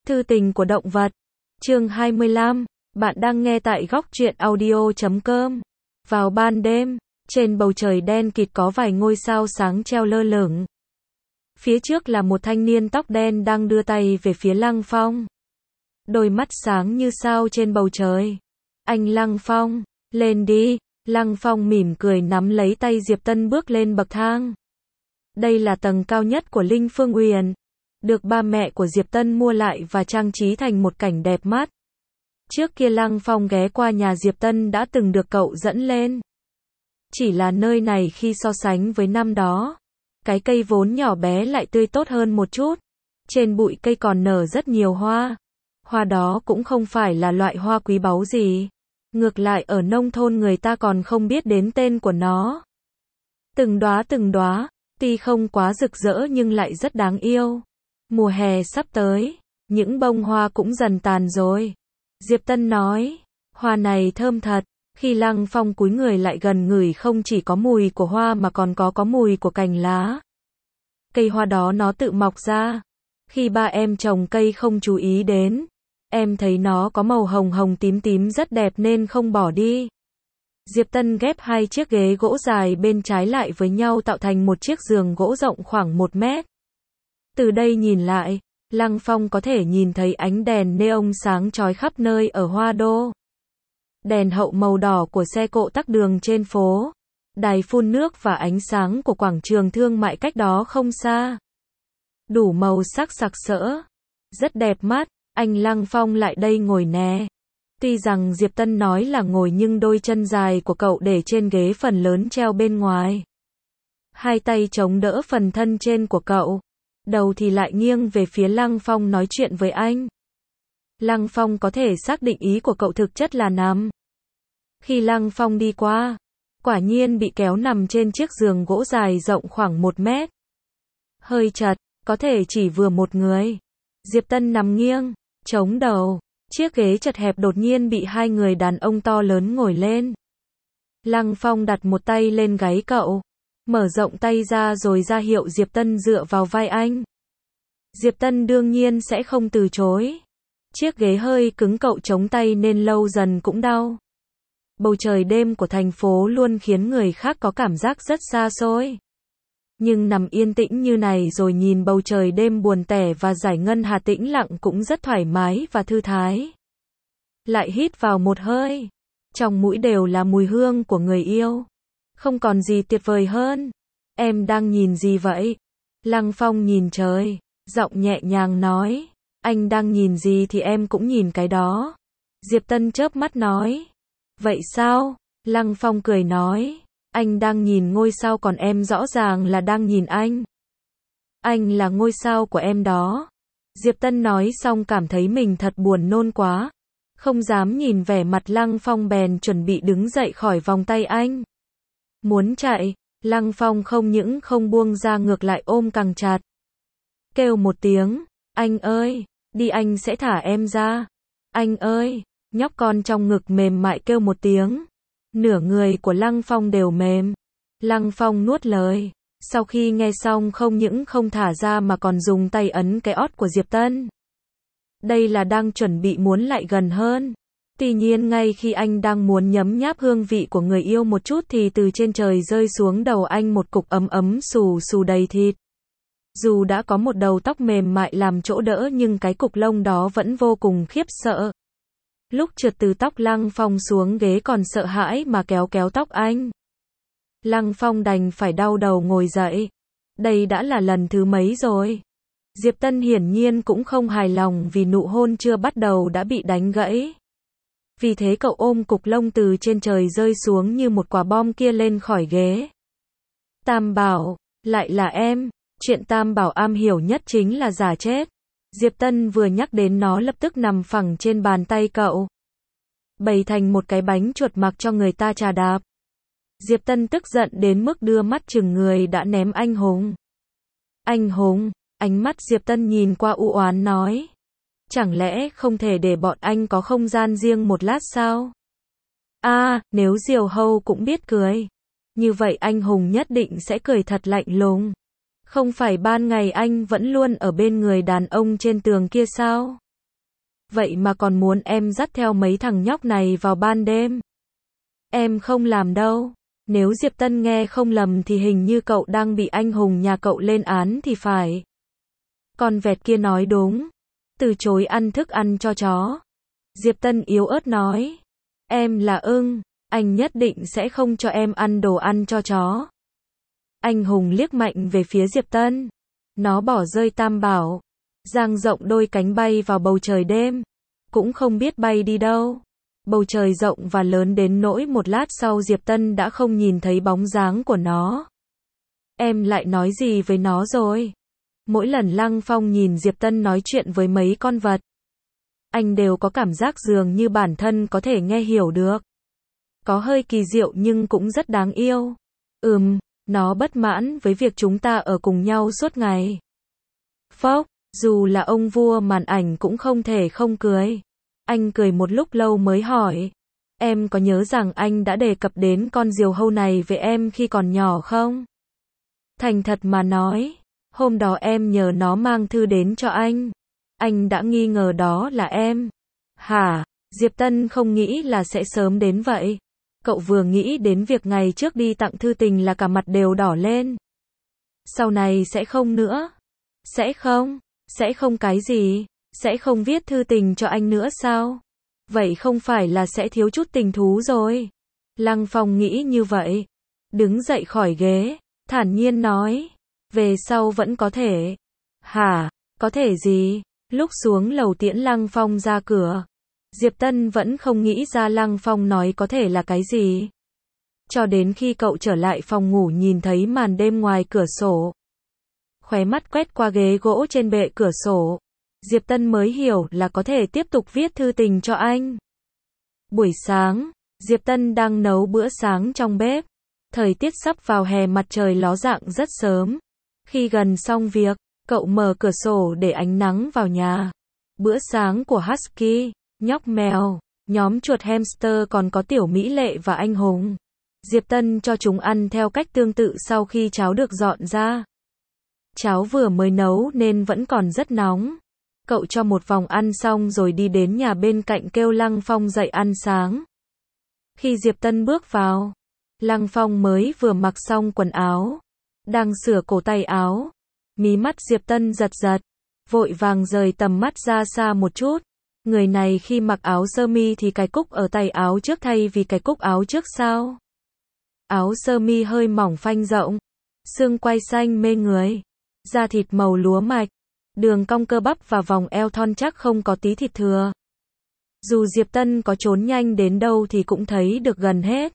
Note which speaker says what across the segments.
Speaker 1: Thư tình của động vật. Chương 25. Bạn đang nghe tại góc truyện audio.com. Vào ban đêm, trên bầu trời đen kịt có vài ngôi sao sáng treo lơ lửng. Phía trước là một thanh niên tóc đen đang đưa tay về phía Lăng Phong. Đôi mắt sáng như sao trên bầu trời. Anh Lăng Phong, lên đi. Lăng Phong mỉm cười nắm lấy tay Diệp Tân bước lên bậc thang. Đây là tầng cao nhất của Linh Phương Uyển, được ba mẹ của Diệp Tân mua lại và trang trí thành một cảnh đẹp mắt. Trước kia Lăng Phong ghé qua nhà Diệp Tân đã từng được cậu dẫn lên. Chỉ là nơi này khi so sánh với năm đó, cái cây vốn nhỏ bé lại tươi tốt hơn một chút. Trên bụi cây còn nở rất nhiều hoa. Hoa đó cũng không phải là loại hoa quý báu gì. Ngược lại ở nông thôn người ta còn không biết đến tên của nó. Từng đóa, tuy không quá rực rỡ nhưng lại rất đáng yêu. Mùa hè sắp tới, những bông hoa cũng dần tàn rồi. Diệp Tân nói, hoa này thơm thật. Khi Lăng Phong cúi người lại gần ngửi không chỉ có mùi của hoa mà còn có mùi của cành lá. Cây hoa đó nó tự mọc ra. Khi ba em trồng cây không chú ý đến, em thấy nó có màu hồng hồng tím tím rất đẹp nên không bỏ đi. Diệp Tân ghép hai chiếc ghế gỗ dài bên trái lại với nhau tạo thành một chiếc giường gỗ rộng khoảng 1 mét. Từ đây nhìn lại, Lăng Phong có thể nhìn thấy ánh đèn neon sáng chói khắp nơi ở Hoa Đô. Đèn hậu màu đỏ của xe cộ tắc đường trên phố, đài phun nước và ánh sáng của quảng trường thương mại cách đó không xa. Đủ màu sắc sặc sỡ, rất đẹp mắt. Anh Lăng Phong lại đây ngồi nè. Tuy rằng Diệp Tân nói là ngồi nhưng đôi chân dài của cậu để trên ghế phần lớn treo bên ngoài. Hai tay chống đỡ phần thân trên của cậu. Đầu thì lại nghiêng về phía Lăng Phong nói chuyện với anh. Lăng Phong có thể xác định ý của cậu thực chất là nằm. Khi Lăng Phong đi qua, quả nhiên bị kéo nằm trên chiếc giường gỗ dài rộng khoảng 1 mét. Hơi chật, có thể chỉ vừa một người. Diệp Tân nằm nghiêng, chống đầu. Chiếc ghế chật hẹp đột nhiên bị hai người đàn ông to lớn ngồi lên. Lăng Phong đặt một tay lên gáy cậu, mở rộng tay ra rồi ra hiệu Diệp Tân dựa vào vai anh. Diệp Tân đương nhiên sẽ không từ chối. Chiếc ghế hơi cứng cậu chống tay nên lâu dần cũng đau. Bầu trời đêm của thành phố luôn khiến người khác có cảm giác rất xa xôi. Nhưng nằm yên tĩnh như này rồi nhìn bầu trời đêm buồn tẻ và giải ngân hà tĩnh lặng cũng rất thoải mái và thư thái. Lại hít vào một hơi. Trong mũi đều là mùi hương của người yêu. Không còn gì tuyệt vời hơn. Em đang nhìn gì vậy? Lăng Phong nhìn trời, giọng nhẹ nhàng nói. Anh đang nhìn gì thì em cũng nhìn cái đó. Diệp Tân chớp mắt nói. Vậy sao? Lăng Phong cười nói. Anh đang nhìn ngôi sao còn em rõ ràng là đang nhìn anh. Anh là ngôi sao của em đó. Diệp Tân nói xong cảm thấy mình thật buồn nôn quá. Không dám nhìn vẻ mặt Lăng Phong bèn chuẩn bị đứng dậy khỏi vòng tay anh. Muốn chạy, Lăng Phong không những không buông ra ngược lại ôm càng chặt. Kêu một tiếng, anh ơi, đi anh sẽ thả em ra. Anh ơi, nhóc con trong ngực mềm mại kêu một tiếng. Nửa người của Lăng Phong đều mềm. Lăng Phong nuốt lời. Sau khi nghe xong không những không thả ra mà còn dùng tay ấn cái ót của Diệp Tân. Đây là đang chuẩn bị muốn lại gần hơn. Tuy nhiên ngay khi anh đang muốn nhấm nháp hương vị của người yêu một chút thì từ trên trời rơi xuống đầu anh một cục ấm ấm xù xù đầy thịt. Dù đã có một đầu tóc mềm mại làm chỗ đỡ nhưng cái cục lông đó vẫn vô cùng khiếp sợ. Lúc trượt từ tóc Lăng Phong xuống ghế còn sợ hãi mà kéo tóc anh. Lăng Phong đành phải đau đầu ngồi dậy. Đây đã là lần thứ mấy rồi. Diệp Tân hiển nhiên cũng không hài lòng vì nụ hôn chưa bắt đầu đã bị đánh gãy. Vì thế cậu ôm cục lông từ trên trời rơi xuống như một quả bom kia lên khỏi ghế. Tam Bảo, lại là em. Chuyện Tam Bảo am hiểu nhất chính là giả chết. Diệp Tân vừa nhắc đến nó lập tức nằm phẳng trên bàn tay cậu. Bày thành một cái bánh chuột mặc cho người ta chà đạp. Diệp Tân tức giận đến mức đưa mắt chừng người đã ném anh hùng. Anh hùng, ánh mắt Diệp Tân nhìn qua u oán nói. Chẳng lẽ không thể để bọn anh có không gian riêng một lát sao? Nếu Diều Hâu cũng biết cười. Như vậy anh hùng nhất định sẽ cười thật lạnh lùng. Không phải ban ngày anh vẫn luôn ở bên người đàn ông trên tường kia sao? vậy mà còn muốn em dắt theo mấy thằng nhóc này vào ban đêm. Em không làm đâu. Nếu Diệp Tân nghe không lầm thì hình như cậu đang bị anh Hùng nhà cậu lên án thì phải. Con vẹt kia nói đúng. Từ chối ăn thức ăn cho chó. Diệp Tân yếu ớt nói. Em là ưng, anh nhất định sẽ không cho em ăn đồ ăn cho chó. Anh Hùng liếc mạnh về phía Diệp Tân. Nó bỏ rơi tam bảo, dang rộng đôi cánh bay vào bầu trời đêm. Cũng không biết bay đi đâu. Bầu trời rộng và lớn đến nỗi một lát sau Diệp Tân đã không nhìn thấy bóng dáng của nó. Em lại nói gì với nó rồi? Mỗi lần Lăng Phong nhìn Diệp Tân nói chuyện với mấy con vật, anh đều có cảm giác dường như bản thân có thể nghe hiểu được. Có hơi kỳ diệu nhưng cũng rất đáng yêu. Nó bất mãn với việc chúng ta ở cùng nhau suốt ngày. Phốc, dù là ông vua màn ảnh cũng không thể không cười. Anh cười một lúc lâu mới hỏi. Em có nhớ rằng anh đã đề cập đến con diều hâu này với em khi còn nhỏ không? Thành thật mà nói, hôm đó em nhờ nó mang thư đến cho anh. Anh đã nghi ngờ đó là em. Hả? Diệp Tân không nghĩ là sẽ sớm đến vậy. Cậu vừa nghĩ đến việc ngày trước đi tặng thư tình là cả mặt đều đỏ lên. Sau này sẽ không nữa. Sẽ không cái gì? Sẽ không viết thư tình cho anh nữa sao? Vậy không phải là sẽ thiếu chút tình thú rồi. Lăng Phong nghĩ như vậy. Đứng dậy khỏi ghế, thản nhiên nói. Về sau vẫn có thể. Hả? Có thể gì? Lúc xuống lầu tiễn Lăng Phong ra cửa, Diệp Tân vẫn không nghĩ ra Lăng Phong nói có thể là cái gì. Cho đến khi cậu trở lại phòng ngủ nhìn thấy màn đêm ngoài cửa sổ. Khóe mắt quét qua ghế gỗ trên bệ cửa sổ. Diệp Tân mới hiểu là có thể tiếp tục viết thư tình cho anh. Buổi sáng, Diệp Tân đang nấu bữa sáng trong bếp. Thời tiết sắp vào hè, mặt trời ló dạng rất sớm. Khi gần xong việc, cậu mở cửa sổ để ánh nắng vào nhà. Bữa sáng của Husky, nhóc mèo, nhóm chuột hamster còn có tiểu mỹ lệ và anh Hùng. Diệp Tân cho chúng ăn theo cách tương tự sau khi cháo được dọn ra. Cháo vừa mới nấu nên vẫn còn rất nóng. Cậu cho một vòng ăn xong rồi đi đến nhà bên cạnh kêu Lăng Phong dậy ăn sáng. Khi Diệp Tân bước vào, Lăng Phong mới vừa mặc xong quần áo, đang sửa cổ tay áo. Mí mắt Diệp Tân giật giật, vội vàng rời tầm mắt ra xa một chút. Người này khi mặc áo sơ mi thì cài cúc ở tay áo trước thay vì cài cúc áo trước sao? Áo sơ mi hơi mỏng phanh rộng, xương quai xanh mê người, da thịt màu lúa mạch, đường cong cơ bắp và vòng eo thon chắc không có tí thịt thừa. Dù Diệp Tân có trốn nhanh đến đâu thì cũng thấy được gần hết.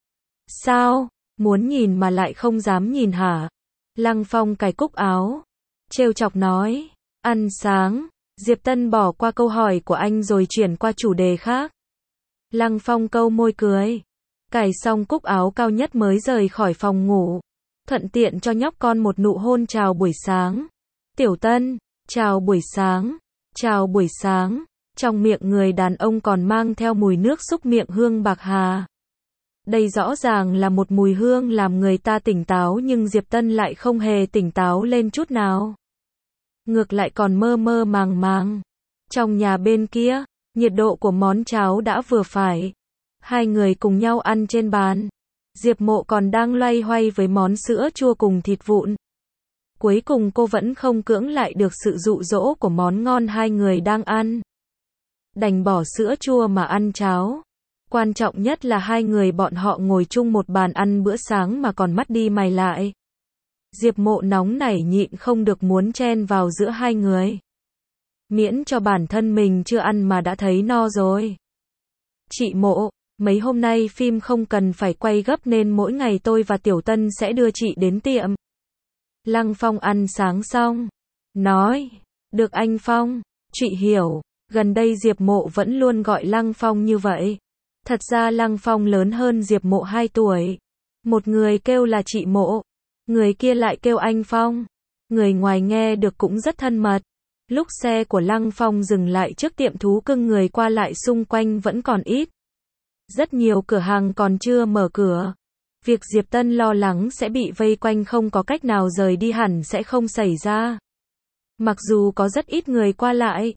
Speaker 1: Sao? Muốn nhìn mà lại không dám nhìn hả? Lăng Phong cài cúc áo, trêu chọc nói. Ăn sáng. Diệp Tân bỏ qua câu hỏi của anh rồi chuyển qua chủ đề khác. Lăng Phong câu môi cười. Cài xong cúc áo cao nhất mới rời khỏi phòng ngủ. Thuận tiện cho nhóc con một nụ hôn chào buổi sáng. Tiểu Tân, chào buổi sáng. Chào buổi sáng. Trong miệng người đàn ông còn mang theo mùi nước xúc miệng hương bạc hà. Đây rõ ràng là một mùi hương làm người ta tỉnh táo nhưng Diệp Tân lại không hề tỉnh táo lên chút nào. Ngược lại còn mơ mơ màng màng. Trong nhà bên kia, nhiệt độ của món cháo đã vừa phải. Hai người cùng nhau ăn trên bàn. Diệp Mộ còn đang loay hoay với món sữa chua cùng thịt vụn. Cuối cùng cô vẫn không cưỡng lại được sự dụ dỗ của món ngon hai người đang ăn. Đành bỏ sữa chua mà ăn cháo. Quan trọng nhất là hai người bọn họ ngồi chung một bàn ăn bữa sáng mà còn mắt đi mày lại. Diệp Mộ nóng nảy nhịn không được muốn chen vào giữa hai người. Miễn cho bản thân mình chưa ăn mà đã thấy no rồi. Chị Mộ, mấy hôm nay phim không cần phải quay gấp nên mỗi ngày tôi và Tiểu Tân sẽ đưa chị đến tiệm. Lăng Phong ăn sáng xong, nói, được anh Phong, chị hiểu, gần đây Diệp Mộ vẫn luôn gọi Lăng Phong như vậy. Thật ra Lăng Phong lớn hơn Diệp Mộ 2 tuổi. Một người kêu là chị Mộ, người kia lại kêu anh Phong. Người ngoài nghe được cũng rất thân mật. Lúc xe của Lăng Phong dừng lại trước tiệm thú cưng người qua lại xung quanh vẫn còn ít. Rất nhiều cửa hàng còn chưa mở cửa. Việc Diệp Tân lo lắng sẽ bị vây quanh không có cách nào rời đi hẳn sẽ không xảy ra. Mặc dù có rất ít người qua lại,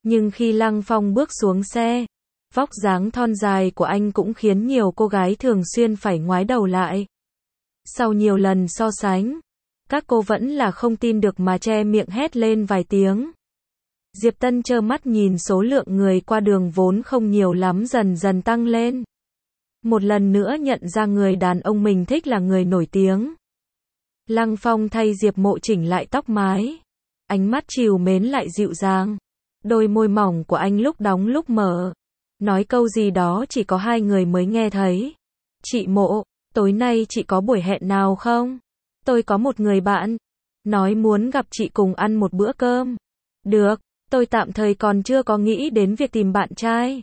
Speaker 1: Nhưng khi Lăng Phong bước xuống xe, vóc dáng thon dài của anh cũng khiến nhiều cô gái thường xuyên phải ngoái đầu lại. Sau nhiều lần so sánh, các cô vẫn là không tin được mà che miệng hét lên vài tiếng. Diệp Tân trơ mắt nhìn số lượng người qua đường vốn không nhiều lắm dần dần tăng lên. Một lần nữa nhận ra người đàn ông mình thích là người nổi tiếng. Lăng Phong thay Diệp Mộ chỉnh lại tóc mái. Ánh mắt trìu mến lại dịu dàng. Đôi môi mỏng của anh lúc đóng lúc mở. Nói câu gì đó chỉ có hai người mới nghe thấy. Chị Mộ, tối nay chị có buổi hẹn nào không? Tôi có một người bạn. Nói muốn gặp chị cùng ăn một bữa cơm. Được, tôi tạm thời còn chưa có nghĩ đến việc tìm bạn trai.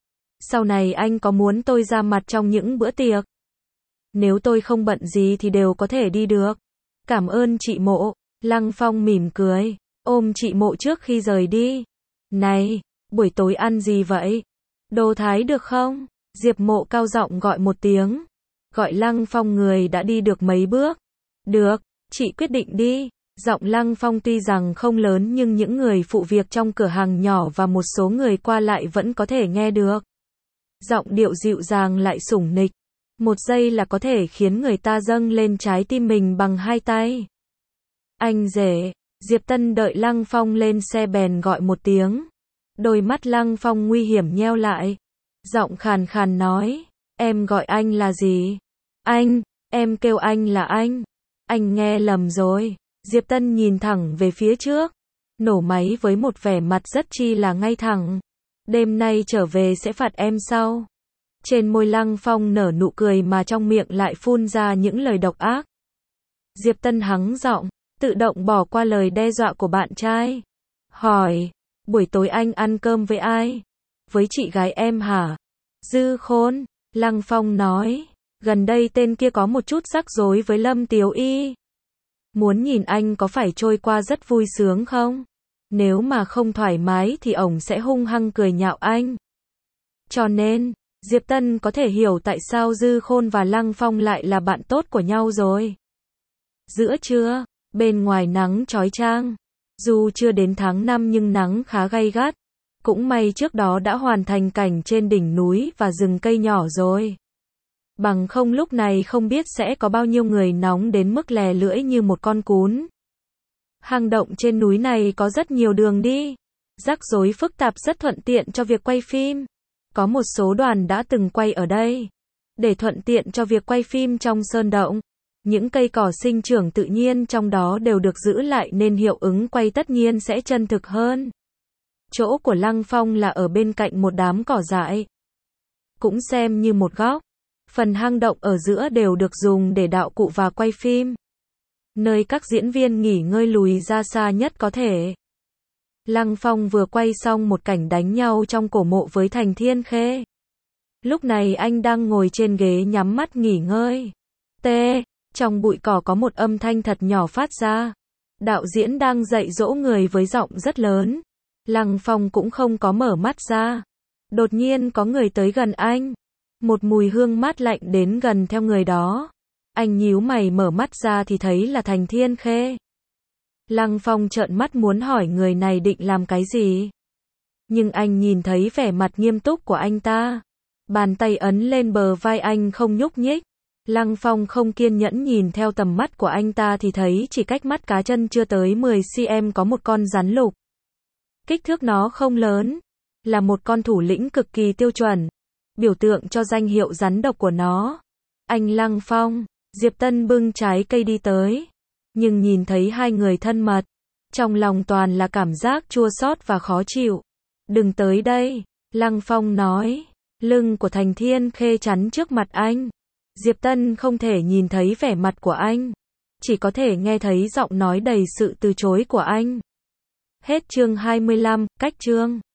Speaker 1: Sau này anh có muốn tôi ra mặt trong những bữa tiệc? Nếu tôi không bận gì thì đều có thể đi được. Cảm ơn chị Mộ. Lăng Phong mỉm cười, ôm chị Mộ trước khi rời đi. Này, buổi tối ăn gì vậy? Đồ Thái được không? Diệp Mộ cao giọng gọi một tiếng. Gọi Lăng Phong người đã đi được mấy bước. Được, chị quyết định đi. Giọng Lăng Phong tuy rằng không lớn nhưng những người phụ việc trong cửa hàng nhỏ và một số người qua lại vẫn có thể nghe được. Giọng điệu dịu dàng lại sủng nịch. Một giây là có thể khiến người ta dâng lên trái tim mình bằng hai tay. Anh rể. Diệp Tân đợi Lăng Phong lên xe bèn gọi một tiếng. Đôi mắt Lăng Phong nguy hiểm nheo lại. Giọng khàn khàn nói. Em gọi anh là gì? Anh, em kêu anh là anh. Anh nghe lầm rồi. Diệp Tân nhìn thẳng về phía trước. Nổ máy với một vẻ mặt rất chi là ngay thẳng. Đêm nay trở về sẽ phạt em sau. Trên môi Lăng Phong nở nụ cười mà trong miệng lại phun ra những lời độc ác. Diệp Tân hắng giọng, tự động bỏ qua lời đe dọa của bạn trai. Hỏi, buổi tối anh ăn cơm với ai? Với chị gái em hả? Dư Khôn. Lăng Phong nói, gần đây tên kia có một chút rắc rối với Lâm Tiếu Y. Muốn nhìn anh có phải trôi qua rất vui sướng không? Nếu mà không thoải mái thì ổng sẽ hung hăng cười nhạo anh. Cho nên, Diệp Tân có thể hiểu tại sao Dư Khôn và Lăng Phong lại là bạn tốt của nhau rồi. Giữa trưa, bên ngoài nắng chói chang. Dù chưa đến tháng 5 nhưng nắng khá gay gắt. Cũng may trước đó đã hoàn thành cảnh trên đỉnh núi và rừng cây nhỏ rồi. Bằng không lúc này không biết sẽ có bao nhiêu người nóng đến mức lè lưỡi như một con cún. Hang động trên núi này có rất nhiều đường đi. Rắc rối phức tạp rất thuận tiện cho việc quay phim. Có một số đoàn đã từng quay ở đây. Để thuận tiện cho việc quay phim trong sơn động, những cây cỏ sinh trưởng tự nhiên trong đó đều được giữ lại nên hiệu ứng quay tất nhiên sẽ chân thực hơn. Chỗ của Lăng Phong là ở bên cạnh một đám cỏ dại. Cũng xem như một góc. Phần hang động ở giữa đều được dùng để đạo cụ và quay phim. Nơi các diễn viên nghỉ ngơi lùi ra xa nhất có thể. Lăng Phong vừa quay xong một cảnh đánh nhau trong cổ mộ với Thành Thiên Khê. Lúc này anh đang ngồi trên ghế nhắm mắt nghỉ ngơi. Trong bụi cỏ có một âm thanh thật nhỏ phát ra. Đạo diễn đang dạy dỗ người với giọng rất lớn. Lăng Phong cũng không có mở mắt ra. Đột nhiên có người tới gần anh. Một mùi hương mát lạnh đến gần theo người đó. Anh nhíu mày mở mắt ra thì thấy là Thành Thiên Khê. Lăng Phong trợn mắt muốn hỏi người này định làm cái gì. Nhưng anh nhìn thấy vẻ mặt nghiêm túc của anh ta. Bàn tay ấn lên bờ vai anh không nhúc nhích. Lăng Phong không kiên nhẫn nhìn theo tầm mắt của anh ta thì thấy chỉ cách mắt cá chân chưa tới 10 cm có một con rắn lục. Kích thước nó không lớn. Là một con thủ lĩnh cực kỳ tiêu chuẩn. Biểu tượng cho danh hiệu rắn độc của nó. Anh Lăng Phong, Diệp Tân bưng trái cây đi tới. Nhưng nhìn thấy hai người thân mật. Trong lòng toàn là cảm giác chua xót và khó chịu. Đừng tới đây, Lăng Phong nói. Lưng của Thành Thiên Khê chắn trước mặt anh. Diệp Tân không thể nhìn thấy vẻ mặt của anh. Chỉ có thể nghe thấy giọng nói đầy sự từ chối của anh. Hết chương 25, cách chương.